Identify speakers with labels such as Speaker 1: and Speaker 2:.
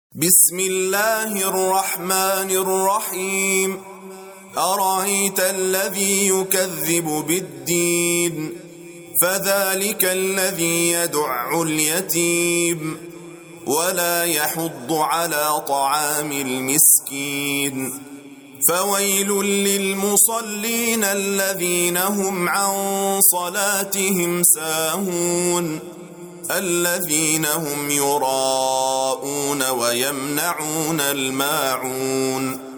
Speaker 1: بسم الله الرحمن الرحيم. أرأيت الذي يكذب بالدين فذلك الذي يدع اليتيم ولا يحض على طعام المسكين فويل للمصلين الذين هم عن صلاتهم ساهون الذين هم يراءون ويمنعون الماعون